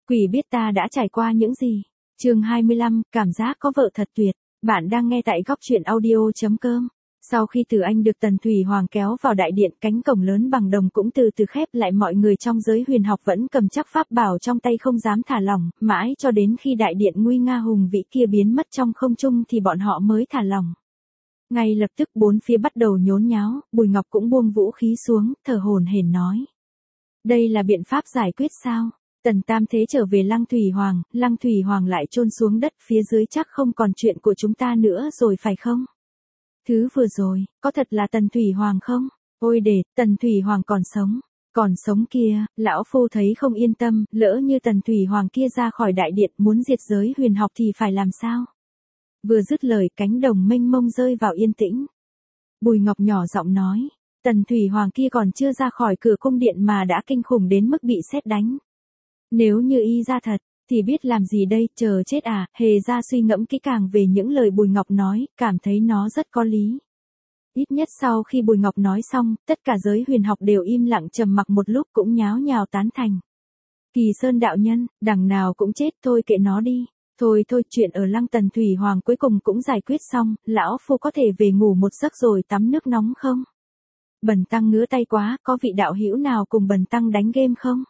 Quỷ biết ta đã trải qua những gì. Chương 25, cảm giác có vợ thật tuyệt. Bạn đang nghe tại góc truyện audio.com. Sau khi Từ Anh được Tần Thủy Hoàng kéo vào đại điện, cánh cổng lớn bằng đồng cũng từ từ khép lại, mọi người trong giới huyền học vẫn cầm chắc pháp bảo trong tay không dám thả lỏng, mãi cho đến khi đại điện nguy nga hùng vĩ kia biến mất trong không trung thì bọn họ mới thả lỏng. Ngay lập tức bốn phía bắt đầu nhốn nháo, Bùi Ngọc cũng buông vũ khí xuống, thở hổn hển nói. Đây là biện pháp giải quyết sao? Tần Tam Thế trở về Lăng Thủy Hoàng lại chôn xuống đất, phía dưới chắc không còn chuyện của chúng ta nữa rồi phải không? Thứ vừa rồi, có thật là Tần Thủy Hoàng không? Ôi để, Tần Thủy Hoàng còn sống kia, lão phu thấy không yên tâm, lỡ như Tần Thủy Hoàng kia ra khỏi đại điện muốn diệt giới huyền học thì phải làm sao? Vừa dứt lời, cánh đồng mênh mông rơi vào yên tĩnh. Bùi Ngọc nhỏ giọng nói, Tần Thủy Hoàng kia còn chưa ra khỏi cửa cung điện mà đã kinh khủng đến mức bị sét đánh. Nếu như y ra thật, thì biết làm gì đây, chờ chết à? Hề ra suy ngẫm kỹ càng về những lời Bùi Ngọc nói, cảm thấy nó rất có lý. Ít nhất sau khi Bùi Ngọc nói xong, tất cả giới huyền học đều im lặng trầm mặc một lúc, cũng nháo nhào tán thành. Kỳ Sơn đạo nhân, đằng nào cũng chết, thôi kệ nó đi. Thôi, chuyện ở Lăng Tần Thủy Hoàng cuối cùng cũng giải quyết xong, lão phu có thể về ngủ một giấc rồi tắm nước nóng không? Bần tăng ngứa tay quá, có vị đạo hữu nào cùng bần tăng đánh game không?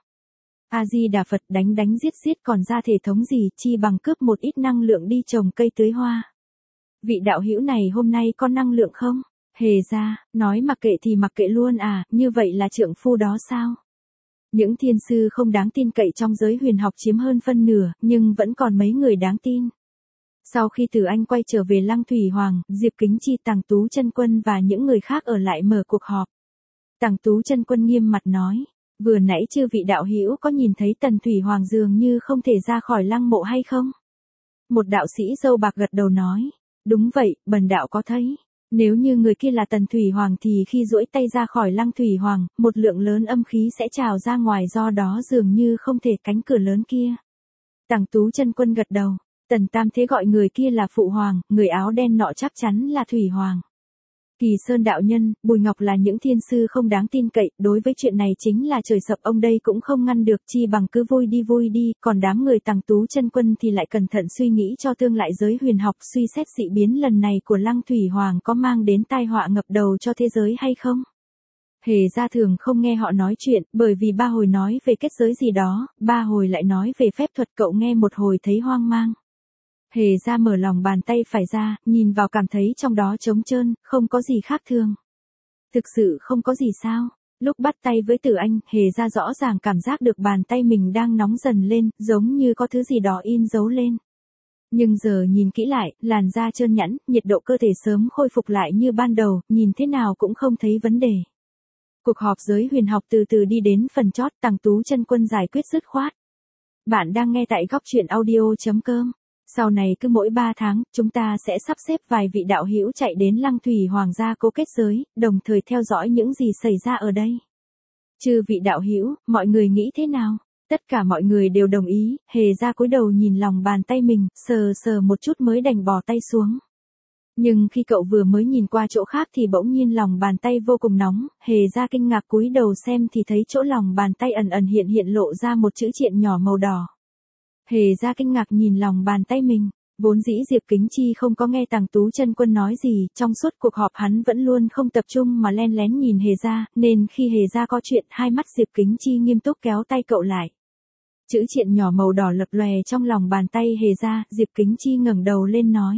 A Di Đà Phật, đánh giết còn ra thể thống gì, chi bằng cướp một ít năng lượng đi trồng cây tưới hoa. Vị đạo hữu này hôm nay có năng lượng không? Hề ra, nói mặc kệ thì mặc kệ luôn à, như vậy là trượng phu đó sao? Những thiên sư không đáng tin cậy trong giới huyền học chiếm hơn phân nửa, nhưng vẫn còn mấy người đáng tin. Sau khi Từ Anh quay trở về Lăng Thủy Hoàng, Diệp Kính Chi, Tằng Tú Chân Quân và những người khác ở lại mở cuộc họp. Tằng Tú Chân Quân nghiêm mặt nói, vừa nãy chư vị đạo hữu có nhìn thấy Tần Thủy Hoàng dường như không thể ra khỏi lăng mộ hay không? Một đạo sĩ râu bạc gật đầu nói, đúng vậy, bần đạo có thấy. Nếu như người kia là Tần Thủy Hoàng thì khi duỗi tay ra khỏi Lăng Thủy Hoàng, một lượng lớn âm khí sẽ trào ra ngoài, do đó dường như không thể cánh cửa lớn kia. Tằng Tú Chân Quân gật đầu, Tần Tam Thế gọi người kia là Phụ Hoàng, người áo đen nọ chắc chắn là Thủy Hoàng. Kỳ Sơn đạo nhân, Bùi Ngọc là những thiên sư không đáng tin cậy, đối với chuyện này chính là trời sập ông đây cũng không ngăn được, chi bằng cứ vui đi, còn đám người Tằng Tú Chân Quân thì lại cẩn thận suy nghĩ cho tương lai giới huyền học, suy xét dị biến lần này của Lăng Thủy Hoàng có mang đến tai họa ngập đầu cho thế giới hay không. Hề ra thường không nghe họ nói chuyện, bởi vì ba hồi nói về kết giới gì đó, ba hồi lại nói về phép thuật, cậu nghe một hồi thấy hoang mang. Hề ra mở lòng bàn tay phải ra, nhìn vào cảm thấy trong đó trống trơn, không có gì khác thường. Thực sự không có gì sao? Lúc bắt tay với Từ Anh, Hề ra rõ ràng cảm giác được bàn tay mình đang nóng dần lên, giống như có thứ gì đó in dấu lên. Nhưng giờ nhìn kỹ lại, làn da trơn nhẵn, nhiệt độ cơ thể sớm khôi phục lại như ban đầu, nhìn thế nào cũng không thấy vấn đề. Cuộc họp giới huyền học từ từ đi đến phần chót, Tằng Tú Chân Quân giải quyết dứt khoát. Bạn đang nghe tại góc truyện audio.com. Sau này cứ mỗi 3 tháng, chúng ta sẽ sắp xếp vài vị đạo hữu chạy đến Lăng Thủy Hoàng gia cố kết giới, đồng thời theo dõi những gì xảy ra ở đây. Chư vị đạo hữu, mọi người nghĩ thế nào? Tất cả mọi người đều đồng ý, Hề ra cúi đầu nhìn lòng bàn tay mình, sờ một chút mới đành bỏ tay xuống. Nhưng khi cậu vừa mới nhìn qua chỗ khác thì bỗng nhiên lòng bàn tay vô cùng nóng, Hề ra kinh ngạc cúi đầu xem thì thấy chỗ lòng bàn tay ẩn hiện lộ ra một chữ triện nhỏ màu đỏ. Hề ra kinh ngạc nhìn lòng bàn tay mình, vốn dĩ Diệp Kính Chi không có nghe Tằng Tú Chân Quân nói gì, trong suốt cuộc họp hắn vẫn luôn không tập trung mà len lén nhìn Hề ra, nên khi Hề ra có chuyện, hai mắt Diệp Kính Chi nghiêm túc kéo tay cậu lại. Chữ triện nhỏ màu đỏ lập lòe trong lòng bàn tay Hề ra, Diệp Kính Chi ngẩng đầu lên nói.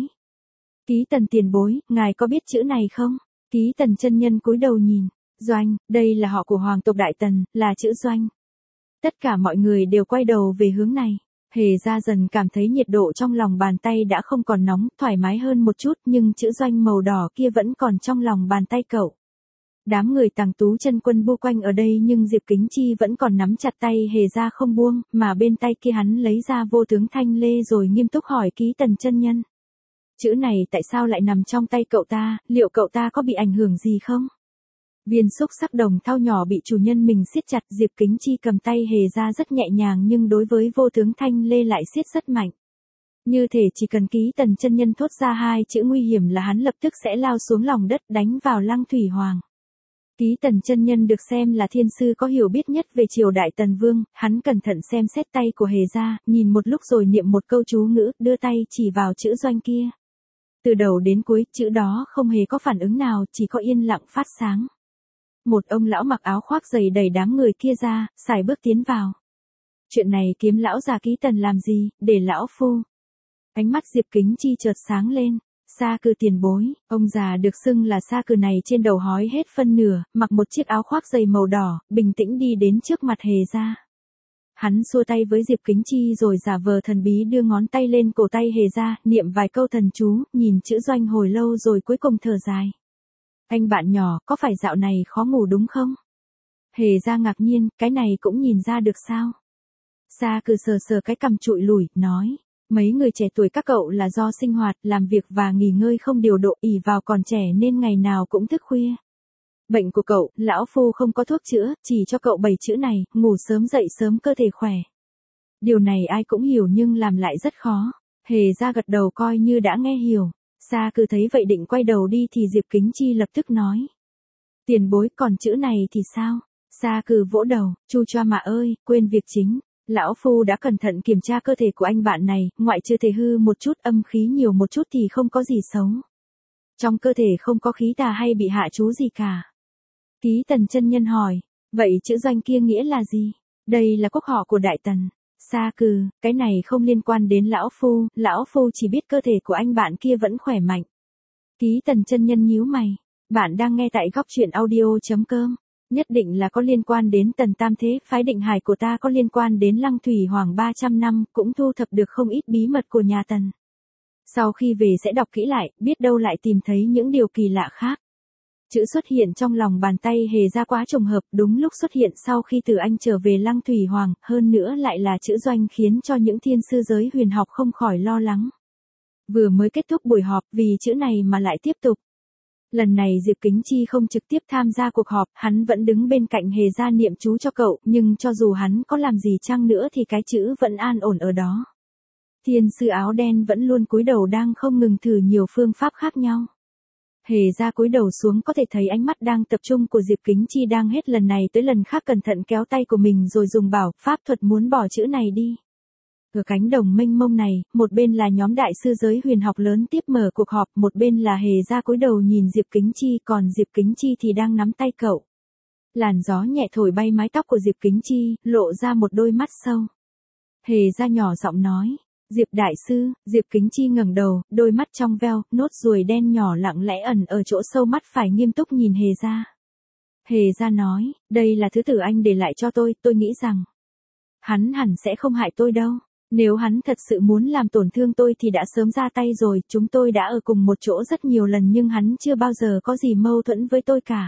Ký Tần tiền bối, ngài có biết chữ này không? Ký Tần chân nhân cúi đầu nhìn, Doanh, đây là họ của Hoàng tộc Đại Tần, là chữ Doanh. Tất cả mọi người đều quay đầu về hướng này. Hề ra dần cảm thấy nhiệt độ trong lòng bàn tay đã không còn nóng, thoải mái hơn một chút, nhưng chữ Doanh màu đỏ kia vẫn còn trong lòng bàn tay cậu. Đám người Tằng Tú Chân Quân bu quanh ở đây nhưng Diệp Kính Chi vẫn còn nắm chặt tay Hề ra không buông, mà bên tay kia hắn lấy ra vô tướng thanh lê rồi nghiêm túc hỏi Ký Tần chân nhân. Chữ này tại sao lại nằm trong tay cậu ta, liệu cậu ta có bị ảnh hưởng gì không? Viên xúc sắc đồng thau nhỏ bị chủ nhân mình siết chặt, Diệp Kính Chi cầm tay Hề ra rất nhẹ nhàng nhưng đối với vô tướng thanh lê lại siết rất mạnh. Như thể chỉ cần Ký Tần chân nhân thốt ra hai chữ nguy hiểm là hắn lập tức sẽ lao xuống lòng đất đánh vào Lăng Thủy Hoàng. Ký Tần chân nhân được xem là thiên sư có hiểu biết nhất về triều đại Tần Vương, hắn cẩn thận xem xét tay của Hề gia, nhìn một lúc rồi niệm một câu chú ngữ, đưa tay chỉ vào chữ doanh kia. Từ đầu đến cuối, chữ đó không hề có phản ứng nào, chỉ có yên lặng phát sáng. Một ông lão mặc áo khoác dày đẩy đám người kia ra, sải bước tiến vào. Chuyện này kiếm lão già Ký Tần làm gì, để lão phu. Ánh mắt Diệp Kính Chi chợt sáng lên. Sa Cừ tiền bối, ông già được xưng là Sa Cừ này trên đầu hói hết phân nửa, mặc một chiếc áo khoác dày màu đỏ, bình tĩnh đi đến trước mặt Hề gia. Hắn xua tay với Diệp Kính Chi rồi giả vờ thần bí đưa ngón tay lên cổ tay Hề gia, niệm vài câu thần chú, nhìn chữ doanh hồi lâu rồi cuối cùng thở dài. Anh bạn nhỏ, có phải dạo này khó ngủ đúng không? Hề gia ngạc nhiên, cái này cũng nhìn ra được sao? Sa Cừ sờ sờ cái cằm trụi lủi, nói. Mấy người trẻ tuổi các cậu là do sinh hoạt, làm việc và nghỉ ngơi không điều độ, ỷ vào còn trẻ nên ngày nào cũng thức khuya. Bệnh của cậu, lão phu không có thuốc chữa, chỉ cho cậu 7 chữ này, ngủ sớm dậy sớm cơ thể khỏe. Điều này ai cũng hiểu nhưng làm lại rất khó. Hề gia gật đầu coi như đã nghe hiểu. Sa Cừ thấy vậy định quay đầu đi thì Diệp Kính Chi lập tức nói. Tiền bối, còn chữ này thì sao? Sa Cừ vỗ đầu, chu choa mà ơi, quên việc chính. Lão phu đã cẩn thận kiểm tra cơ thể của anh bạn này, ngoại trừ thể hư một chút, âm khí nhiều một chút thì không có gì xấu. Trong cơ thể không có khí tà hay bị hạ chú gì cả. Ký Tần chân nhân hỏi, vậy chữ doanh kia nghĩa là gì? Đây là quốc họ của Đại Tần. Sa Cừ, cái này không liên quan đến lão phu chỉ biết cơ thể của anh bạn kia vẫn khỏe mạnh. Ký Tần chân nhân nhíu mày, bạn đang nghe tại góc truyện audio.com. Nhất định là có liên quan đến Tần Tam Thế, phái Định Hải của ta có liên quan đến Lăng Thủy Hoàng 300 năm, cũng thu thập được không ít bí mật của nhà Tần. Sau khi về sẽ đọc kỹ lại, biết đâu lại tìm thấy những điều kỳ lạ khác. Chữ xuất hiện trong lòng bàn tay Hề gia quá trùng hợp, đúng lúc xuất hiện sau khi Từ Anh trở về Lăng Thủy Hoàng, hơn nữa lại là chữ doanh khiến cho những thiên sư giới huyền học không khỏi lo lắng. Vừa mới kết thúc buổi họp vì chữ này mà lại tiếp tục. Lần này Diệp Kính Chi không trực tiếp tham gia cuộc họp, hắn vẫn đứng bên cạnh Hề gia niệm chú cho cậu, nhưng cho dù hắn có làm gì chăng nữa thì cái chữ vẫn an ổn ở đó. Thiên sư áo đen vẫn luôn cúi đầu đang không ngừng thử nhiều phương pháp khác nhau. Hề gia cúi đầu xuống có thể thấy ánh mắt đang tập trung của Diệp Kính Chi đang hết lần này tới lần khác cẩn thận kéo tay của mình rồi dùng bảo pháp thuật muốn bỏ chữ này đi. Ở cánh đồng mênh mông này, một bên là nhóm đại sư giới huyền học lớn tiếp mở cuộc họp, một bên là Hề gia cúi đầu nhìn Diệp Kính Chi, còn Diệp Kính Chi thì đang nắm tay cậu. Làn gió nhẹ thổi bay mái tóc của Diệp Kính Chi, lộ ra một đôi mắt sâu. Hề gia nhỏ giọng nói, Diệp đại sư. Diệp Kính Chi ngẩng đầu, đôi mắt trong veo, nốt ruồi đen nhỏ lặng lẽ ẩn ở chỗ sâu mắt phải nghiêm túc nhìn Hề gia. Hề gia nói, đây là thứ Tử Anh để lại cho tôi nghĩ rằng hắn hẳn sẽ không hại tôi đâu. Nếu hắn thật sự muốn làm tổn thương tôi thì đã sớm ra tay rồi, chúng tôi đã ở cùng một chỗ rất nhiều lần nhưng hắn chưa bao giờ có gì mâu thuẫn với tôi cả.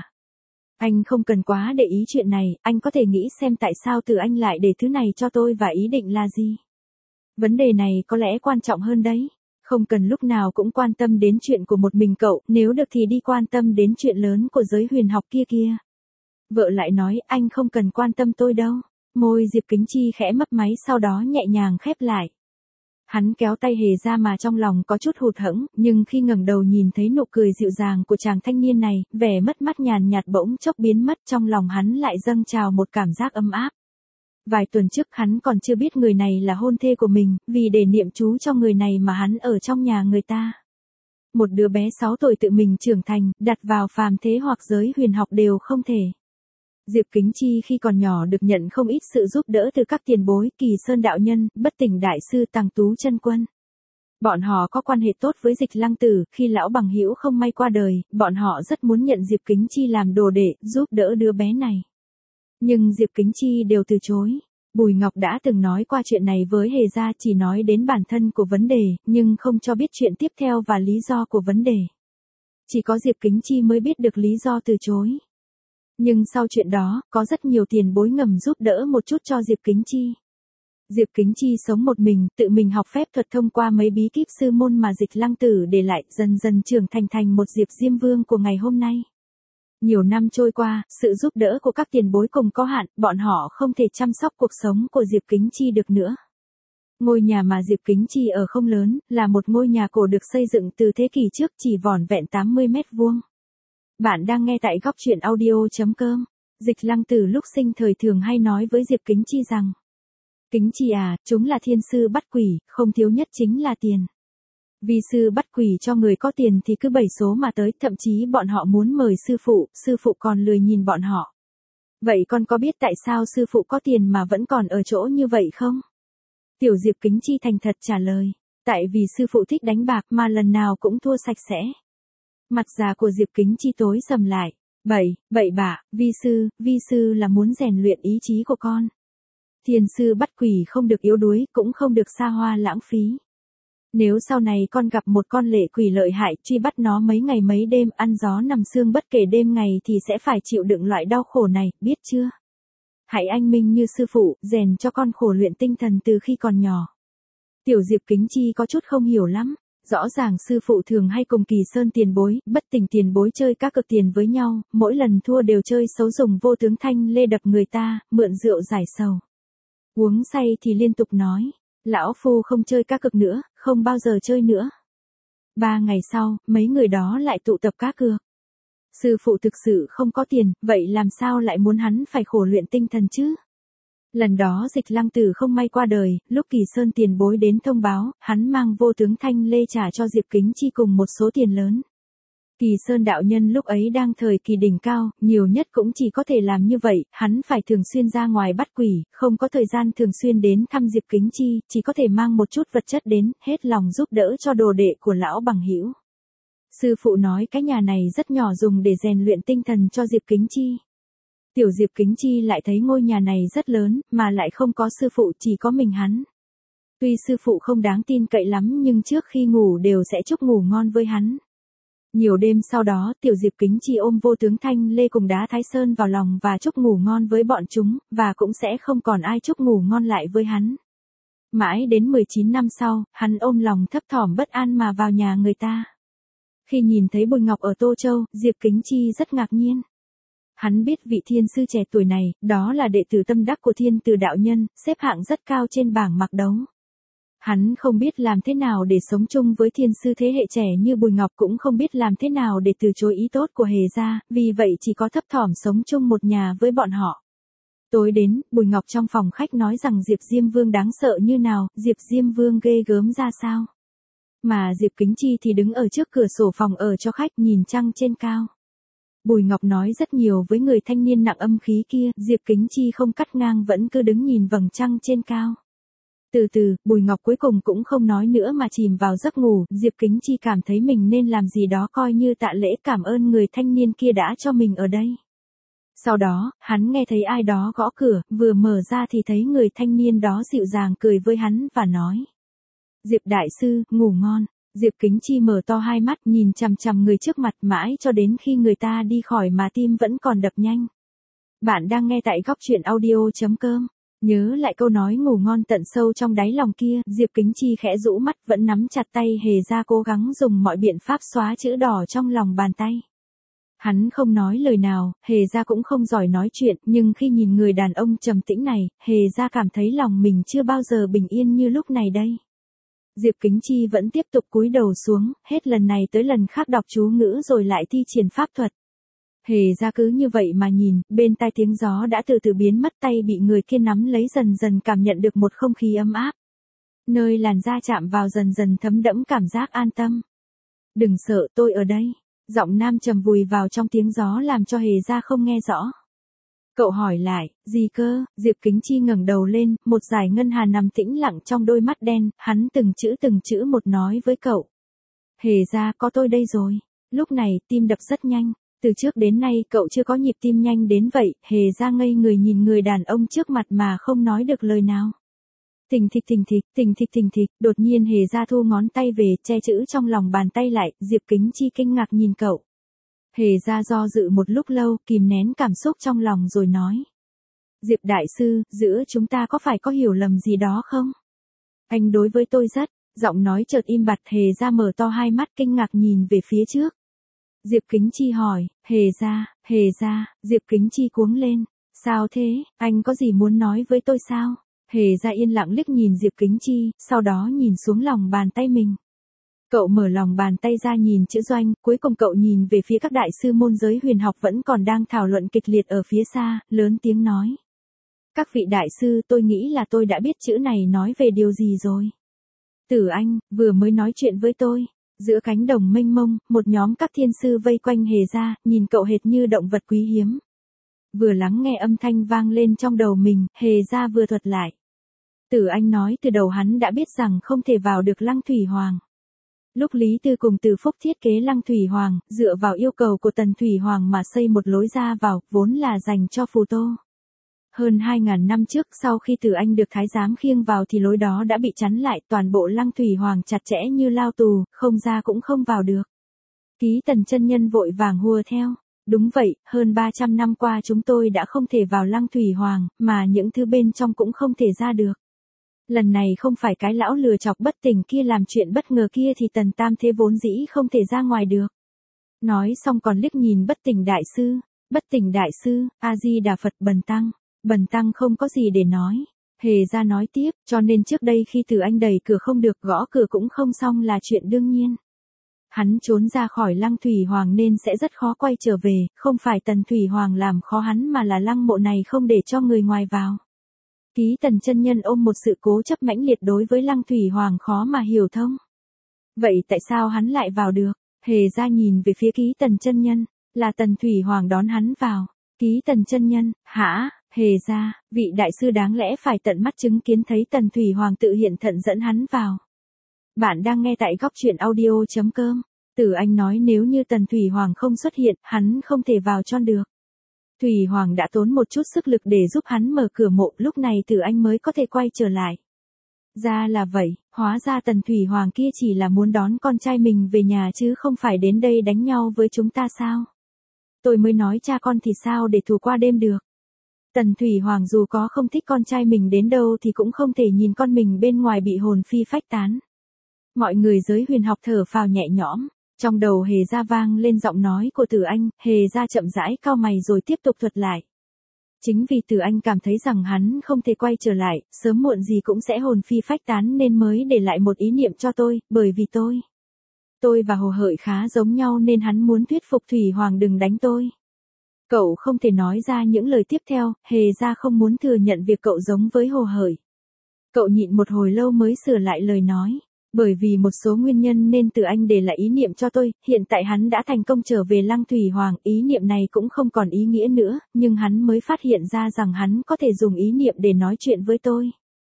Anh không cần quá để ý chuyện này, anh có thể nghĩ xem tại sao Từ Anh lại để thứ này cho tôi và ý định là gì. Vấn đề này có lẽ quan trọng hơn đấy. Không cần lúc nào cũng quan tâm đến chuyện của một mình cậu, nếu được thì đi quan tâm đến chuyện lớn của giới huyền học kia kia. Vợ lại nói, anh không cần quan tâm tôi đâu. Môi Diệp Kính Chi khẽ mấp máy sau đó nhẹ nhàng khép lại. Hắn kéo tay Hề gia mà trong lòng có chút hụt hẫng, nhưng khi ngẩng đầu nhìn thấy nụ cười dịu dàng của chàng thanh niên này, vẻ mất mát nhàn nhạt bỗng chốc biến mất, trong lòng hắn lại dâng trào một cảm giác ấm áp. Vài tuần trước hắn còn chưa biết người này là hôn thê của mình, vì để niệm chú cho người này mà hắn ở trong nhà người ta. Một đứa bé 6 tuổi tự mình trưởng thành, đặt vào phàm thế hoặc giới huyền học đều không thể. Diệp Kính Chi khi còn nhỏ được nhận không ít sự giúp đỡ từ các tiền bối, Kỳ Sơn đạo nhân, Bất Tỉnh đại sư, Tằng Tú chân quân. Bọn họ có quan hệ tốt với Dịch Lăng Tử, khi lão bằng hữu không may qua đời, bọn họ rất muốn nhận Diệp Kính Chi làm đồ đệ, giúp đỡ đứa bé này. Nhưng Diệp Kính Chi đều từ chối. Bùi Ngọc đã từng nói qua chuyện này với Hề gia, chỉ nói đến bản thân của vấn đề, nhưng không cho biết chuyện tiếp theo và lý do của vấn đề. Chỉ có Diệp Kính Chi mới biết được lý do từ chối. Nhưng sau chuyện đó, có rất nhiều tiền bối ngầm giúp đỡ một chút cho Diệp Kính Chi. Diệp Kính Chi sống một mình, tự mình học phép thuật thông qua mấy bí kíp sư môn mà Dịch Lăng Tử để lại, dần dần trưởng thành một Diệp Diêm Vương của ngày hôm nay. Nhiều năm trôi qua, sự giúp đỡ của các tiền bối cùng có hạn, bọn họ không thể chăm sóc cuộc sống của Diệp Kính Chi được nữa. Ngôi nhà mà Diệp Kính Chi ở không lớn, là một ngôi nhà cổ được xây dựng từ thế kỷ trước, chỉ vỏn vẹn 80 mét vuông. Bạn đang nghe tại góc truyện audio.com. Dịch Lăng Tử lúc sinh thời thường hay nói với Diệp Kính Chi rằng: Kính Chi à, chúng là thiên sư bắt quỷ, không thiếu nhất chính là tiền. Vì sư bắt quỷ cho người có tiền thì cứ 7 số mà tới, thậm chí bọn họ muốn mời sư phụ còn lười nhìn bọn họ. Vậy con có biết tại sao sư phụ có tiền mà vẫn còn ở chỗ như vậy không? Tiểu Diệp Kính Chi thành thật trả lời: Tại vì sư phụ thích đánh bạc mà lần nào cũng thua sạch sẽ. Mặt già của Diệp Kính Chi tối sầm lại. Bậy bạ, vi sư là muốn rèn luyện ý chí của con. Thiên sư bắt quỷ không được yếu đuối, cũng không được xa hoa lãng phí. Nếu sau này con gặp một con lệ quỷ lợi hại, truy bắt nó mấy ngày mấy đêm, ăn gió nằm sương bất kể đêm ngày thì sẽ phải chịu đựng loại đau khổ này, biết chưa? Hãy anh minh như sư phụ, rèn cho con khổ luyện tinh thần từ khi còn nhỏ. Tiểu Diệp Kính Chi có chút không hiểu lắm. Rõ ràng sư phụ thường hay cùng Kỳ Sơn tiền bối, bất tỉnh tiền bối chơi các cược tiền với nhau, mỗi lần thua đều chơi xấu, dùng vô tướng thanh lê đập người ta, mượn rượu giải sầu. Uống say thì liên tục nói: Lão phu không chơi các cược nữa, không bao giờ chơi nữa. 3 ngày sau, mấy người đó lại tụ tập cá cược. Sư phụ thực sự không có tiền, vậy làm sao lại muốn hắn phải khổ luyện tinh thần chứ? Lần đó Dịch Lăng Tử không may qua đời, lúc Kỳ Sơn tiền bối đến thông báo, hắn mang vô tướng thanh lê trả cho Diệp Kính Chi cùng một số tiền lớn. Kỳ Sơn đạo nhân lúc ấy đang thời kỳ đỉnh cao, nhiều nhất cũng chỉ có thể làm như vậy, hắn phải thường xuyên ra ngoài bắt quỷ, không có thời gian thường xuyên đến thăm Diệp Kính Chi, chỉ có thể mang một chút vật chất đến, hết lòng giúp đỡ cho đồ đệ của lão bằng hữu. Sư phụ nói cái nhà này rất nhỏ, dùng để rèn luyện tinh thần cho Diệp Kính Chi. Tiểu Diệp Kính Chi lại thấy ngôi nhà này rất lớn, mà lại không có sư phụ, chỉ có mình hắn. Tuy sư phụ không đáng tin cậy lắm nhưng trước khi ngủ đều sẽ chúc ngủ ngon với hắn. Nhiều đêm sau đó Tiểu Diệp Kính Chi ôm vô tướng thanh lê cùng đá Thái Sơn vào lòng và chúc ngủ ngon với bọn chúng, và cũng sẽ không còn ai chúc ngủ ngon lại với hắn. Mãi đến 19 năm sau, hắn ôm lòng thấp thỏm bất an mà vào nhà người ta. Khi nhìn thấy Bùi Ngọc ở Tô Châu, Diệp Kính Chi rất ngạc nhiên. Hắn biết vị thiên sư trẻ tuổi này, đó là đệ tử tâm đắc của Thiên Từ đạo nhân, xếp hạng rất cao trên bảng mặc đấu. Hắn không biết làm thế nào để sống chung với thiên sư thế hệ trẻ như Bùi Ngọc, cũng không biết làm thế nào để từ chối ý tốt của Hề gia, vì vậy chỉ có thấp thỏm sống chung một nhà với bọn họ. Tối đến, Bùi Ngọc trong phòng khách nói rằng Diệp Diêm Vương đáng sợ như nào, Diệp Diêm Vương ghê gớm ra sao. Mà Diệp Kính Chi thì đứng ở trước cửa sổ phòng ở cho khách nhìn trăng trên cao. Bùi Ngọc nói rất nhiều với người thanh niên nặng âm khí kia, Diệp Kính Chi không cắt ngang, vẫn cứ đứng nhìn vầng trăng trên cao. Từ từ, Bùi Ngọc cuối cùng cũng không nói nữa mà chìm vào giấc ngủ, Diệp Kính Chi cảm thấy mình nên làm gì đó coi như tạ lễ cảm ơn người thanh niên kia đã cho mình ở đây. Sau đó, hắn nghe thấy ai đó gõ cửa, vừa mở ra thì thấy người thanh niên đó dịu dàng cười với hắn và nói: Diệp đại sư, ngủ ngon. Diệp Kính Chi mở to hai mắt nhìn chằm chằm người trước mặt mãi cho đến khi người ta đi khỏi mà tim vẫn còn đập nhanh. Bạn đang nghe tại góc truyện audio.com. Nhớ lại câu nói ngủ ngon tận sâu trong đáy lòng kia, Diệp Kính Chi khẽ rũ mắt vẫn nắm chặt tay Hề gia, cố gắng dùng mọi biện pháp xóa chữ đỏ trong lòng bàn tay. Hắn không nói lời nào, Hề gia cũng không giỏi nói chuyện, nhưng khi nhìn người đàn ông trầm tĩnh này, Hề gia cảm thấy lòng mình chưa bao giờ bình yên như lúc này đây. Diệp Kính Chi vẫn tiếp tục cúi đầu xuống, hết lần này tới lần khác đọc chú ngữ rồi lại thi triển pháp thuật. Hề gia cứ như vậy mà nhìn, bên tai tiếng gió đã từ từ biến mất, tay bị người kia nắm lấy dần dần cảm nhận được một không khí ấm áp. Nơi làn da chạm vào dần dần thấm đẫm cảm giác an tâm. Đừng sợ, tôi ở đây. Giọng nam trầm vùi vào trong tiếng gió làm cho Hề gia không nghe rõ. Cậu hỏi lại, gì cơ? Diệp Kính Chi ngẩng đầu lên, một dải ngân hà nằm tĩnh lặng trong đôi mắt đen, hắn từng chữ một nói với cậu. Hề gia, có tôi đây rồi. Lúc này, tim đập rất nhanh. Từ trước đến nay cậu chưa có nhịp tim nhanh đến vậy. Hề gia ngây người nhìn người đàn ông trước mặt mà không nói được lời nào. Thình thịch, đột nhiên Hề gia thu ngón tay về, che chữ trong lòng bàn tay lại. Diệp Kính Chi kinh ngạc nhìn cậu. Hề gia do dự một lúc lâu, kìm nén cảm xúc trong lòng rồi nói: Diệp đại sư, giữa chúng ta có phải có hiểu lầm gì đó không? Anh đối với tôi rất, giọng nói chợt im bặt, Hề gia mở to hai mắt kinh ngạc nhìn về phía trước. Diệp Kính Chi hỏi, Hề gia, Diệp Kính Chi cuống lên. Sao thế, anh có gì muốn nói với tôi sao? Hề gia yên lặng liếc nhìn Diệp Kính Chi, sau đó nhìn xuống lòng bàn tay mình. Cậu mở lòng bàn tay ra nhìn chữ doanh, cuối cùng cậu nhìn về phía các đại sư môn giới huyền học vẫn còn đang thảo luận kịch liệt ở phía xa, lớn tiếng nói. Các vị đại sư, tôi nghĩ là tôi đã biết chữ này nói về điều gì rồi. Tử Anh, vừa mới nói chuyện với tôi. Giữa cánh đồng mênh mông, một nhóm các thiên sư vây quanh Hề Gia, nhìn cậu hệt như động vật quý hiếm. Vừa lắng nghe âm thanh vang lên trong đầu mình, Hề Gia vừa thuật lại. Tử Anh nói từ đầu hắn đã biết rằng không thể vào được Lăng Thủy Hoàng. Lúc Lý Tư cùng Từ Phúc thiết kế Lăng Thủy Hoàng, dựa vào yêu cầu của Tần Thủy Hoàng mà xây một lối ra vào, vốn là dành cho Phù Tô. Hơn 2.000 năm trước sau khi Tử Anh được thái giám khiêng vào thì lối đó đã bị chắn lại, toàn bộ Lăng Thủy Hoàng chặt chẽ như lao tù, không ra cũng không vào được. Ký Tần chân nhân vội vàng hùa theo. Đúng vậy, hơn 300 năm qua chúng tôi đã không thể vào Lăng Thủy Hoàng, mà những thứ bên trong cũng không thể ra được. Lần này không phải cái lão lừa chọc bất tỉnh kia làm chuyện bất ngờ kia thì Tần Tam Thế vốn dĩ không thể ra ngoài được. Nói xong còn liếc nhìn bất tỉnh đại sư. Bất tỉnh đại sư, A-di-đà Phật Bần Tăng. Bần Tăng không có gì để nói. Hề Gia nói tiếp, cho nên trước đây khi Tử Anh đẩy cửa không được gõ cửa cũng không xong là chuyện đương nhiên. Hắn trốn ra khỏi Lăng Thủy Hoàng nên sẽ rất khó quay trở về, không phải Tần Thủy Hoàng làm khó hắn mà là lăng mộ này không để cho người ngoài vào. Ký Tần chân nhân ôm một sự cố chấp mãnh liệt đối với Lăng Thủy Hoàng khó mà hiểu thông. Vậy tại sao hắn lại vào được? Hề Gia nhìn về phía Ký Tần chân nhân, là Tần Thủy Hoàng đón hắn vào. Ký Tần chân nhân, hả? Hề Gia, vị đại sư đáng lẽ phải tận mắt chứng kiến thấy Tần Thủy Hoàng tự hiện thận dẫn hắn vào. Bạn đang nghe tại góc truyện audio.com. Tử Anh nói nếu như Tần Thủy Hoàng không xuất hiện, hắn không thể vào cho được. Thủy Hoàng đã tốn một chút sức lực để giúp hắn mở cửa mộ, lúc này Tử Anh mới có thể quay trở lại. Ra là vậy, hóa ra Tần Thủy Hoàng kia chỉ là muốn đón con trai mình về nhà chứ không phải đến đây đánh nhau với chúng ta sao? Tôi mới nói cha con thì sao để thù qua đêm được. Tần Thủy Hoàng dù có không thích con trai mình đến đâu thì cũng không thể nhìn con mình bên ngoài bị hồn phi phách tán. Mọi người giới huyền học thở phào nhẹ nhõm, trong đầu Hề Gia vang lên giọng nói của Tử Anh, Hề Gia chậm rãi cau mày rồi tiếp tục thuật lại. Chính vì Tử Anh cảm thấy rằng hắn không thể quay trở lại, sớm muộn gì cũng sẽ hồn phi phách tán nên mới để lại một ý niệm cho tôi, bởi vì tôi và Hồ Hợi khá giống nhau nên hắn muốn thuyết phục Thủy Hoàng đừng đánh tôi. Cậu không thể nói ra những lời tiếp theo, Hề Gia không muốn thừa nhận việc cậu giống với Hồ Hợi. Cậu nhịn một hồi lâu mới sửa lại lời nói. Bởi vì một số nguyên nhân nên Tử Anh để lại ý niệm cho tôi, hiện tại hắn đã thành công trở về Lăng Thủy Hoàng, ý niệm này cũng không còn ý nghĩa nữa, nhưng hắn mới phát hiện ra rằng hắn có thể dùng ý niệm để nói chuyện với tôi.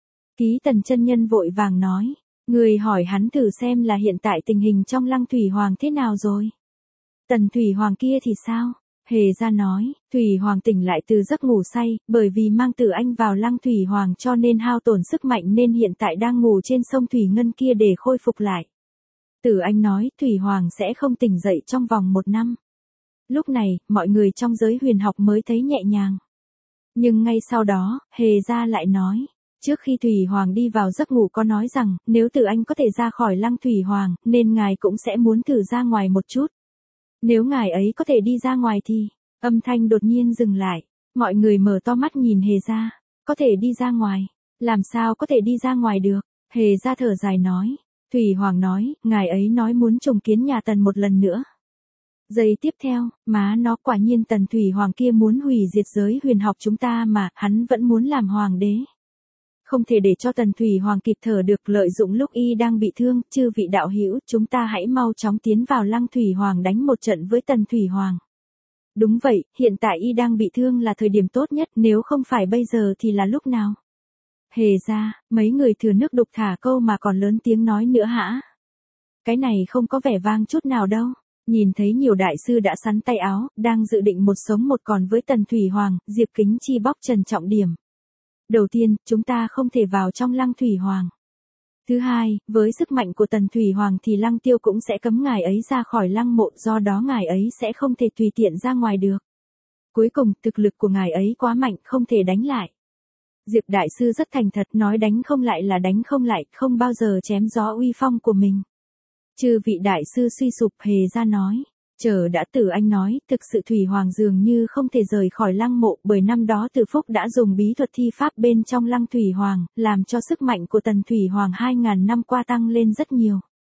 Ký Tần chân nhân vội vàng nói, người hỏi hắn thử xem là hiện tại tình hình trong Lăng Thủy Hoàng thế nào rồi. Tần Thủy Hoàng kia thì sao? Hề Gia nói, Thủy Hoàng tỉnh lại từ giấc ngủ say, bởi vì mang Tử Anh vào Lăng Thủy Hoàng cho nên hao tổn sức mạnh nên hiện tại đang ngủ trên sông Thủy Ngân kia để khôi phục lại. Tử Anh nói Thủy Hoàng sẽ không tỉnh dậy trong vòng 1 năm. Lúc này, mọi người trong giới huyền học mới thấy nhẹ nhàng. Nhưng ngay sau đó, Hề Gia lại nói, trước khi Thủy Hoàng đi vào giấc ngủ có nói rằng, nếu Tử Anh có thể ra khỏi Lăng Thủy Hoàng, nên ngài cũng sẽ muốn thử ra ngoài một chút. Nếu ngài ấy có thể đi ra ngoài thì, âm thanh đột nhiên dừng lại, mọi người mở to mắt nhìn Hề Gia, có thể đi ra ngoài, làm sao có thể đi ra ngoài được, Hề Gia thở dài nói, Thủy Hoàng nói, ngài ấy nói muốn trùng kiến nhà Tần một lần nữa. Giây tiếp theo, má nó quả nhiên Tần Thủy Hoàng kia muốn hủy diệt giới huyền học chúng ta mà, hắn vẫn muốn làm hoàng đế. Không thể để cho Tần Thủy Hoàng kịp thở được, lợi dụng lúc y đang bị thương, chư vị đạo hữu, chúng ta hãy mau chóng tiến vào Lăng Thủy Hoàng đánh một trận với Tần Thủy Hoàng. Đúng vậy, hiện tại y đang bị thương là thời điểm tốt nhất, nếu không phải bây giờ thì là lúc nào? Hề Gia, mấy người thừa nước đục thả câu mà còn lớn tiếng nói nữa hả? Cái này không có vẻ vang chút nào đâu. Nhìn thấy nhiều đại sư đã sắn tay áo, đang dự định một sống một còn với Tần Thủy Hoàng, Diệp Kính Chi bóc trần trọng điểm. Đầu tiên, chúng ta không thể vào trong Lăng Thủy Hoàng. Thứ hai, với sức mạnh của Tần Thủy Hoàng thì Lăng Tiêu cũng sẽ cấm ngài ấy ra khỏi lăng mộ, do đó ngài ấy sẽ không thể tùy tiện ra ngoài được. Cuối cùng, thực lực của ngài ấy quá mạnh, không thể đánh lại. Diệp Đại Sư rất thành thật nói đánh không lại là đánh không lại, không bao giờ chém gió uy phong của mình. Chư vị Đại Sư suy sụp, Hề Gia nói. Chờ đã, Tử Anh nói, thực sự Thủy Hoàng dường như không thể rời khỏi lăng mộ, bởi năm đó Từ Phúc đã dùng bí thuật thi pháp bên trong Lăng Thủy Hoàng, làm cho sức mạnh của Tần Thủy Hoàng 2.000 năm qua tăng lên rất nhiều.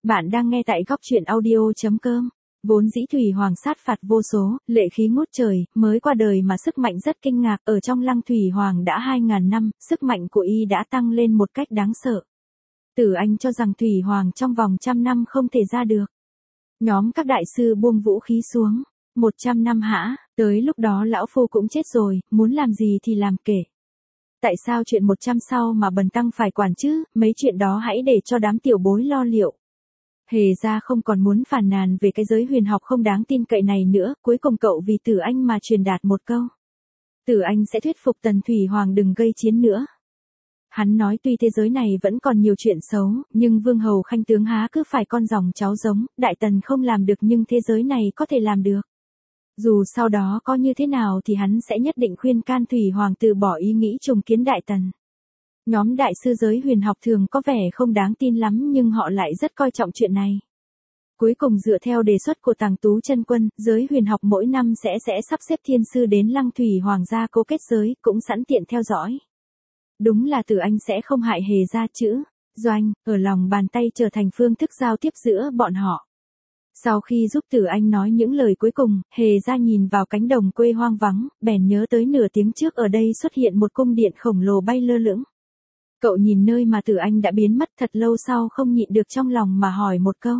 Bạn đang nghe tại góc truyện audio.com. Vốn dĩ Thủy Hoàng sát phạt vô số, lệ khí ngút trời, mới qua đời mà sức mạnh rất kinh ngạc, ở trong lăng Thủy Hoàng đã 2.000 năm, sức mạnh của y đã tăng lên một cách đáng sợ. Tử Anh cho rằng Thủy Hoàng trong vòng 100 năm không thể ra được. Nhóm các đại sư buông vũ khí xuống. 100 năm hả, tới lúc đó lão phu cũng chết rồi, muốn làm gì thì làm kể. Tại sao chuyện 100 sau mà bần tăng phải quản chứ, mấy chuyện đó hãy để cho đám tiểu bối lo liệu. Hề ra không còn muốn phàn nàn về cái giới huyền học không đáng tin cậy này nữa, cuối cùng cậu vì Tử Anh mà truyền đạt một câu. Tử Anh sẽ thuyết phục Tần Thủy Hoàng đừng gây chiến nữa. Hắn nói tuy thế giới này vẫn còn nhiều chuyện xấu, nhưng Vương Hầu Khanh tướng há cứ phải con dòng cháu giống, Đại Tần không làm được nhưng thế giới này có thể làm được. Dù sau đó có như thế nào thì hắn sẽ nhất định khuyên can Thủy Hoàng từ bỏ ý nghĩ trùng kiến Đại Tần. Nhóm đại sư giới huyền học thường có vẻ không đáng tin lắm nhưng họ lại rất coi trọng chuyện này. Cuối cùng dựa theo đề xuất của Tàng Tú Chân Quân, giới huyền học mỗi năm sẽ sắp xếp thiên sư đến lăng Thủy Hoàng gia cố kết giới, cũng sẵn tiện theo dõi. Đúng là Tử Anh sẽ không hại Hề ra chữ doanh, ở lòng bàn tay trở thành phương thức giao tiếp giữa bọn họ. Sau khi giúp Tử Anh nói những lời cuối cùng, Hề ra nhìn vào cánh đồng quê hoang vắng, bèn nhớ tới nửa tiếng trước ở đây xuất hiện một cung điện khổng lồ bay lơ lửng. Cậu nhìn nơi mà Tử Anh đã biến mất thật lâu sau không nhịn được trong lòng mà hỏi một câu.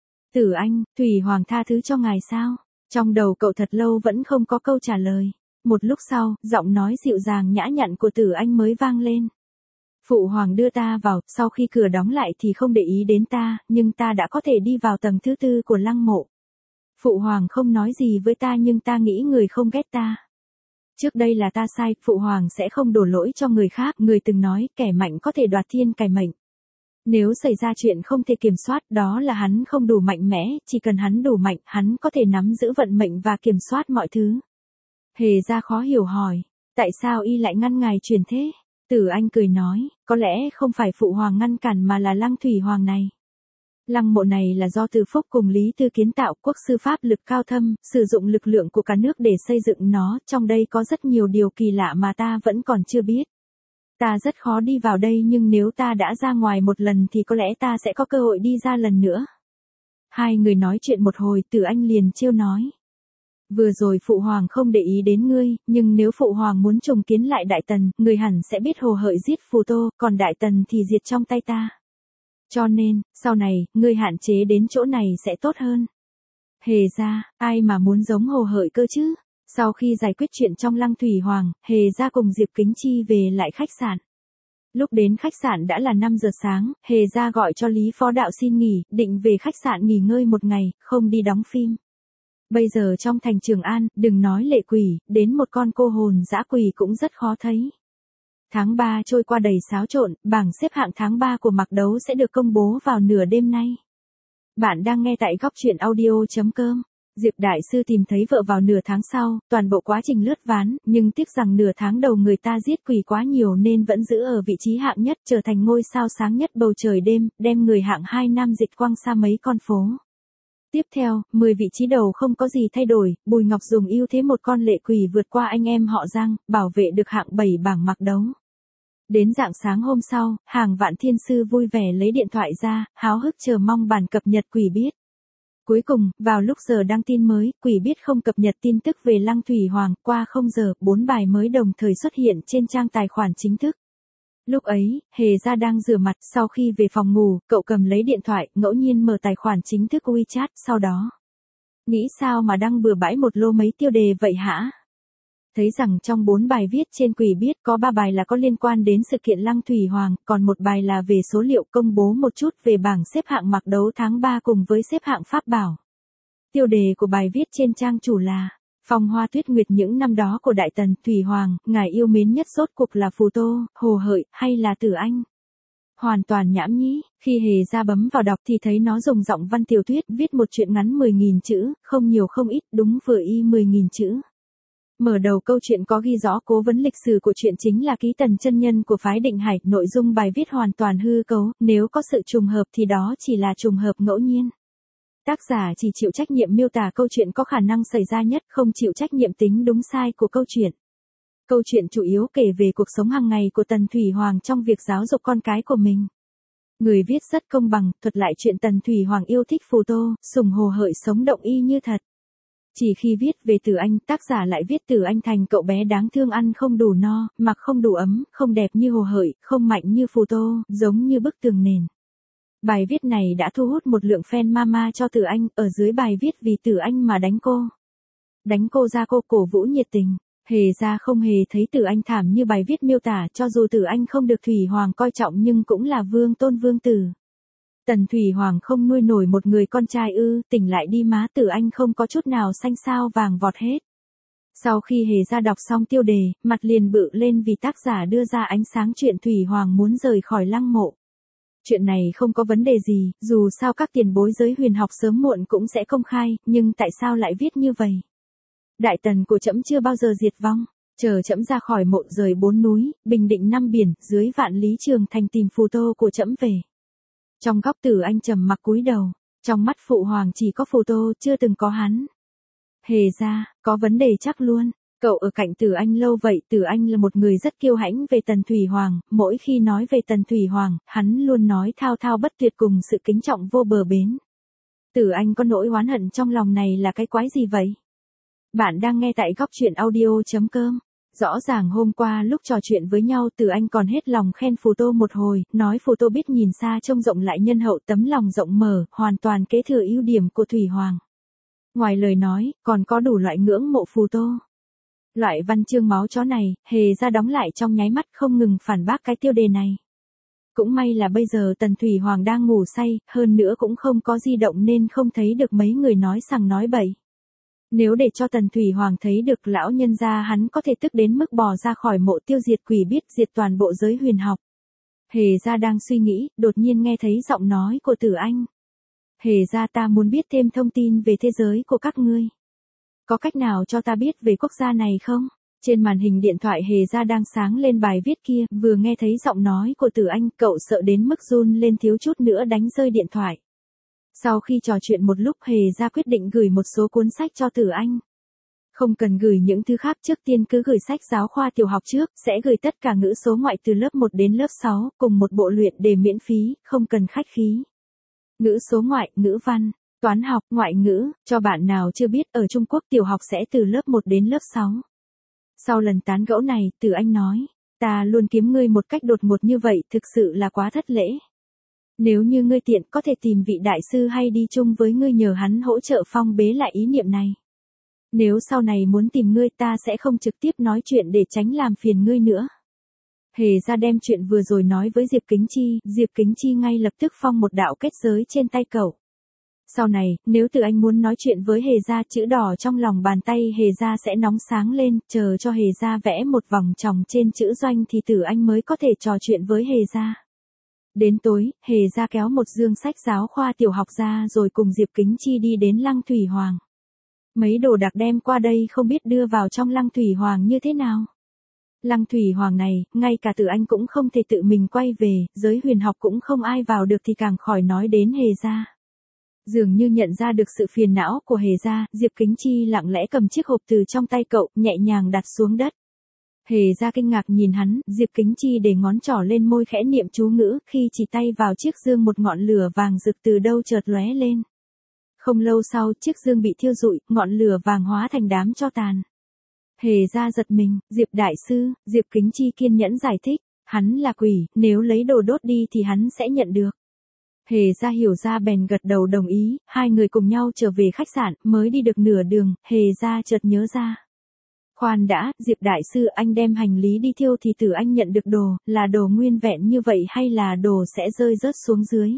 Tử Anh, Thủy Hoàng tha thứ cho ngài sao? Trong đầu cậu thật lâu vẫn không có câu trả lời. Một lúc sau, giọng nói dịu dàng nhã nhặn của Tử Anh mới vang lên. Phụ Hoàng đưa ta vào, sau khi cửa đóng lại thì không để ý đến ta, nhưng ta đã có thể đi vào tầng thứ 4 của lăng mộ. Phụ Hoàng không nói gì với ta nhưng ta nghĩ người không ghét ta. Trước đây là ta sai, Phụ Hoàng sẽ không đổ lỗi cho người khác, người từng nói, kẻ mạnh có thể đoạt thiên cải mệnh. Nếu xảy ra chuyện không thể kiểm soát, đó là hắn không đủ mạnh mẽ, chỉ cần hắn đủ mạnh, hắn có thể nắm giữ vận mệnh và kiểm soát mọi thứ. Hề ra khó hiểu hỏi, tại sao y lại ngăn ngài truyền thế? Tử Anh cười nói, có lẽ không phải Phụ Hoàng ngăn cản mà là lăng Thủy Hoàng này. Lăng mộ này là do Từ Phúc cùng Lý Tư kiến tạo, quốc sư pháp lực cao thâm, sử dụng lực lượng của cả nước để xây dựng nó, trong đây có rất nhiều điều kỳ lạ mà ta vẫn còn chưa biết. Ta rất khó đi vào đây nhưng nếu ta đã ra ngoài một lần thì có lẽ ta sẽ có cơ hội đi ra lần nữa. Hai người nói chuyện một hồi, Tử Anh liền trêu nói. Vừa rồi Phụ Hoàng không để ý đến ngươi, nhưng nếu Phụ Hoàng muốn trùng kiến lại Đại Tần, người hẳn sẽ biết Hồ Hợi giết Phù Tô, còn Đại Tần thì diệt trong tay ta. Cho nên, sau này, ngươi hạn chế đến chỗ này sẽ tốt hơn. Hề ra, ai mà muốn giống Hồ Hợi cơ chứ? Sau khi giải quyết chuyện trong lăng Thủy Hoàng, Hề ra cùng Diệp Kính Chi về lại khách sạn. Lúc đến khách sạn đã là 5 giờ sáng, Hề ra gọi cho Lý Phó Đạo xin nghỉ, định về khách sạn nghỉ ngơi một ngày, không đi đóng phim. Bây giờ trong thành Trường An, đừng nói lệ quỷ, đến một con cô hồn dã quỷ cũng rất khó thấy. Tháng 3 trôi qua đầy xáo trộn, bảng xếp hạng tháng 3 của Mạc Đấu sẽ được công bố vào nửa đêm nay. Bạn đang nghe tại góc truyện audio.com. Diệp Đại Sư tìm thấy vợ vào nửa tháng sau, toàn bộ quá trình lướt ván, nhưng tiếc rằng nửa tháng đầu người ta giết quỷ quá nhiều nên vẫn giữ ở vị trí hạng nhất, trở thành ngôi sao sáng nhất bầu trời đêm, đem người hạng 2 nam dịch quăng xa mấy con phố. Tiếp theo, 10 vị trí đầu không có gì thay đổi, Bùi Ngọc dùng ưu thế một con lệ quỷ vượt qua anh em họ Giang, bảo vệ được hạng 7 bảng Mạc Đấu. Đến rạng sáng hôm sau, hàng vạn thiên sư vui vẻ lấy điện thoại ra, háo hức chờ mong bản cập nhật quỷ biết. Cuối cùng, vào lúc giờ đăng tin mới, quỷ biết không cập nhật tin tức về lăng Thủy Hoàng, qua 0 giờ, 4 bài mới đồng thời xuất hiện trên trang tài khoản chính thức. Lúc ấy, Hề ra đang rửa mặt, sau khi về phòng ngủ, cậu cầm lấy điện thoại, ngẫu nhiên mở tài khoản chính thức WeChat, sau đó. Nghĩ sao mà đăng bừa bãi một lô mấy tiêu đề vậy hả? Thấy rằng trong 4 bài viết trên quỷ biết có 3 bài là có liên quan đến sự kiện lăng Thủy Hoàng, còn một bài là về số liệu công bố một chút về bảng xếp hạng Mạc Đấu tháng 3 cùng với xếp hạng Pháp Bảo. Tiêu đề của bài viết trên trang chủ là Phong Hoa Tuyết Nguyệt những năm đó của Đại Tần, Thủy Hoàng, ngài yêu mến nhất rốt cuộc là Phù Tô, Hồ Hợi, hay là Tử Anh? Hoàn toàn nhảm nhí, khi Hề ra bấm vào đọc thì thấy nó dùng giọng văn tiểu thuyết viết một truyện ngắn 10.000 chữ, không nhiều không ít, đúng vừa y 10.000 chữ. Mở đầu câu chuyện có ghi rõ cố vấn lịch sử của truyện chính là Ký Tần chân nhân của phái Định Hải, nội dung bài viết hoàn toàn hư cấu, nếu có sự trùng hợp thì đó chỉ là trùng hợp ngẫu nhiên. Tác giả chỉ chịu trách nhiệm miêu tả câu chuyện có khả năng xảy ra nhất, không chịu trách nhiệm tính đúng sai của câu chuyện. Câu chuyện chủ yếu kể về cuộc sống hàng ngày của Tần Thủy Hoàng trong việc giáo dục con cái của mình. Người viết rất công bằng, thuật lại chuyện Tần Thủy Hoàng yêu thích phù tô, sùng hồ hợi sống động y như thật. Chỉ khi viết về Tử Anh, tác giả lại viết Tử Anh thành cậu bé đáng thương ăn không đủ no, mặc không đủ ấm, không đẹp như hồ hợi, không mạnh như phù tô, giống như bức tường nền. Bài viết này đã thu hút một lượng fan mama cho Tử Anh, ở dưới bài viết vì Tử Anh mà đánh cô. Đánh cô ra cô cổ vũ nhiệt tình. Hề ra không hề thấy Tử Anh thảm như bài viết miêu tả, cho dù Tử Anh không được Thủy Hoàng coi trọng nhưng cũng là vương tôn vương tử. Tần Thủy Hoàng không nuôi nổi một người con trai ư, tỉnh lại đi má, Tử Anh không có chút nào xanh xao vàng vọt hết. Sau khi Hề ra đọc xong tiêu đề, mặt liền bự lên vì tác giả đưa ra ánh sáng chuyện Thủy Hoàng muốn rời khỏi lăng mộ. Chuyện này không có vấn đề gì, dù sao các tiền bối giới huyền học sớm muộn cũng sẽ công khai, nhưng tại sao lại viết như vậy? Đại tần của trẫm chưa bao giờ diệt vong, chờ trẫm ra khỏi mộ rời 4 núi, bình định 5 biển, dưới vạn lý trường thành tìm phù tô của trẫm về. Trong góc Tử Anh trầm mặc cúi đầu, trong mắt phụ hoàng chỉ có phù tô, chưa từng có hắn. Hề ra, có vấn đề chắc luôn. Cậu ở cạnh Tử Anh lâu vậy, Tử Anh là một người rất kiêu hãnh về Tần Thủy Hoàng, mỗi khi nói về Tần Thủy Hoàng, hắn luôn nói thao thao bất tuyệt cùng sự kính trọng vô bờ bến. Tử Anh có nỗi oán hận trong lòng này là cái quái gì vậy? Bạn đang nghe tại góc truyện audio.com. Rõ ràng hôm qua lúc trò chuyện với nhau Tử Anh còn hết lòng khen phù tô một hồi, nói phù tô biết nhìn xa trông rộng lại nhân hậu, tấm lòng rộng mở, hoàn toàn kế thừa ưu điểm của Thủy Hoàng. Ngoài lời nói, còn có đủ loại ngưỡng mộ phù tô. Loại văn chương máu chó này, Hề ra đóng lại trong nháy mắt không ngừng phản bác cái tiêu đề này. Cũng may là bây giờ Tần Thủy Hoàng đang ngủ say, hơn nữa cũng không có di động nên không thấy được mấy người nói sằng nói bậy. Nếu để cho Tần Thủy Hoàng thấy được lão nhân gia hắn có thể tức đến mức bò ra khỏi mộ tiêu diệt quỷ biết diệt toàn bộ giới huyền học. Hề ra đang suy nghĩ, đột nhiên nghe thấy giọng nói của Tử Anh. Hề ra, ta muốn biết thêm thông tin về thế giới của các ngươi. Có cách nào cho ta biết về quốc gia này không? Trên màn hình điện thoại Hề ra đang sáng lên bài viết kia, vừa nghe thấy giọng nói của Tử Anh, cậu sợ đến mức run lên thiếu chút nữa đánh rơi điện thoại. Sau khi trò chuyện một lúc Hề ra quyết định gửi một số cuốn sách cho Tử Anh. Không cần gửi những thứ khác, trước tiên cứ gửi sách giáo khoa tiểu học trước, sẽ gửi tất cả ngữ số ngoại từ lớp 1 đến lớp 6, cùng một bộ luyện đề miễn phí, không cần khách khí. Ngữ số ngoại, ngữ văn, toán học, ngoại ngữ, cho bạn nào chưa biết ở Trung Quốc tiểu học sẽ từ lớp 1 đến lớp 6. Sau lần tán gẫu này, Tử Anh nói, ta luôn kiếm ngươi một cách đột ngột như vậy, thực sự là quá thất lễ. Nếu như ngươi tiện có thể tìm vị đại sư hay đi chung với ngươi nhờ hắn hỗ trợ phong bế lại ý niệm này. Nếu sau này muốn tìm ngươi ta sẽ không trực tiếp nói chuyện để tránh làm phiền ngươi nữa. Hề ra đem chuyện vừa rồi nói với Diệp Kính Chi, Diệp Kính Chi ngay lập tức phong một đạo kết giới trên tay cậu. Sau này, nếu Tử Anh muốn nói chuyện với Hề ra, chữ đỏ trong lòng bàn tay Hề ra sẽ nóng sáng lên, chờ cho Hề ra vẽ một vòng tròn trên chữ doanh thì Tử Anh mới có thể trò chuyện với Hề ra. Đến tối, Hề ra kéo một dương sách giáo khoa tiểu học ra rồi cùng Diệp Kính Chi đi đến Lăng Thủy Hoàng. Mấy đồ đạc đem qua đây không biết đưa vào trong Lăng Thủy Hoàng như thế nào. Lăng Thủy Hoàng này, ngay cả Tử Anh cũng không thể tự mình quay về, giới huyền học cũng không ai vào được thì càng khỏi nói đến Hề ra. Dường như nhận ra được sự phiền não của Hề ra, Diệp Kính Chi lặng lẽ cầm chiếc hộp từ trong tay cậu, nhẹ nhàng đặt xuống đất. Hề ra kinh ngạc nhìn hắn, Diệp Kính Chi để ngón trỏ lên môi khẽ niệm chú ngữ, khi chỉ tay vào chiếc dương một ngọn lửa vàng rực từ đâu chợt lóe lên. Không lâu sau, chiếc dương bị thiêu rụi, ngọn lửa vàng hóa thành đám tro tàn. Hề ra giật mình, Diệp đại sư, Diệp Kính Chi kiên nhẫn giải thích, hắn là quỷ, nếu lấy đồ đốt đi thì hắn sẽ nhận được. Hề ra hiểu ra bèn gật đầu đồng ý, hai người cùng nhau trở về khách sạn, mới đi được nửa đường, Hề ra chợt nhớ ra. Khoan đã, Diệp đại sư, anh đem hành lý đi thiêu thì Tử Anh nhận được đồ, là đồ nguyên vẹn như vậy hay là đồ sẽ rơi rớt xuống dưới?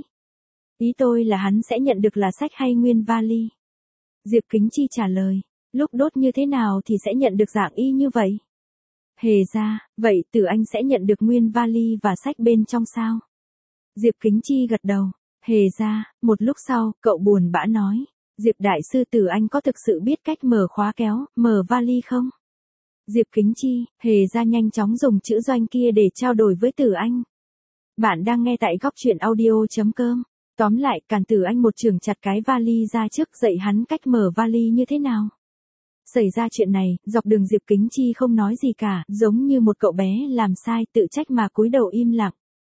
Ý tôi là hắn sẽ nhận được là sách hay nguyên vali? Diệp Kính Chi trả lời, lúc đốt như thế nào thì sẽ nhận được dạng y như vậy? Hề ra, vậy Tử Anh sẽ nhận được nguyên vali và sách bên trong sao? Diệp Kính Chi gật đầu. Hề ra, một lúc sau, cậu buồn bã nói, Diệp đại sư, Tử Anh có thực sự biết cách mở khóa kéo, mở vali không? Diệp Kính Chi, Hề ra nhanh chóng dùng chữ doanh kia để trao đổi với Tử Anh. Bạn đang nghe tại góc truyện audio.com. Tóm lại, cản Tử Anh một chưởng chặt cái vali ra trước, dạy hắn cách mở vali như thế nào. Xảy ra chuyện này, dọc đường Diệp Kính Chi không nói gì cả, giống như một cậu bé làm sai tự trách mà cúi đầu im lặng.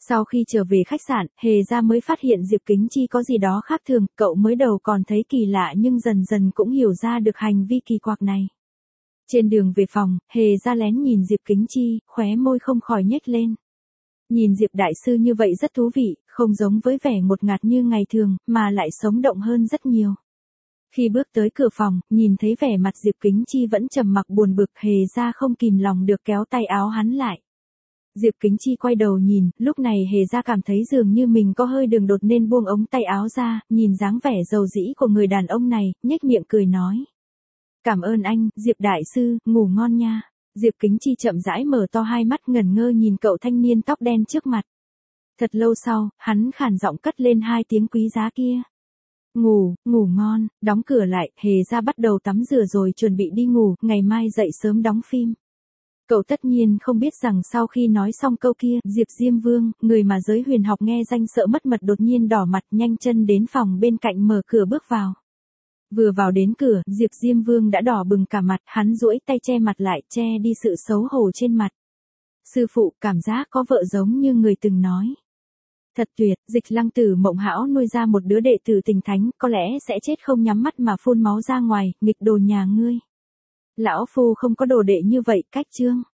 Sau khi trở về khách sạn, Hề ra mới phát hiện Diệp Kính Chi có gì đó khác thường, cậu mới đầu còn thấy kỳ lạ nhưng dần dần cũng hiểu ra được hành vi kỳ quặc này. Trên đường về phòng, Hề ra lén nhìn Diệp Kính Chi, khóe môi không khỏi nhếch lên. Nhìn Diệp đại sư như vậy rất thú vị, không giống với vẻ ngột ngạt như ngày thường, mà lại sống động hơn rất nhiều. Khi bước tới cửa phòng, nhìn thấy vẻ mặt Diệp Kính Chi vẫn trầm mặc buồn bực, Hề ra không kìm lòng được kéo tay áo hắn lại. Diệp Kính Chi quay đầu nhìn, lúc này Hề ra cảm thấy dường như mình có hơi đường đột nên buông ống tay áo ra, nhìn dáng vẻ dầu dĩ của người đàn ông này, nhếch miệng cười nói. Cảm ơn anh, Diệp đại sư, ngủ ngon nha. Diệp Kính Chi chậm rãi mở to hai mắt ngẩn ngơ nhìn cậu thanh niên tóc đen trước mặt. Thật lâu sau, hắn khàn giọng cất lên hai tiếng quý giá kia. Ngủ ngon, đóng cửa lại, Hề ra bắt đầu tắm rửa rồi chuẩn bị đi ngủ, ngày mai dậy sớm đóng phim. Cậu tất nhiên không biết rằng sau khi nói xong câu kia, Diệp Diêm Vương, người mà giới huyền học nghe danh sợ mất mật đột nhiên đỏ mặt nhanh chân đến phòng bên cạnh mở cửa bước vào. Vừa vào đến cửa, Diệp Diêm Vương đã đỏ bừng cả mặt, hắn duỗi tay che mặt lại, che đi sự xấu hổ trên mặt. Sư phụ, cảm giác có vợ giống như người từng nói. Thật tuyệt, Dịch Lăng Tử mộng hão nuôi ra một đứa đệ tử tình thánh, có lẽ sẽ chết không nhắm mắt mà phun máu ra ngoài, nghịch đồ nhà ngươi. Lão phu không có đồ đệ như vậy, cách chương.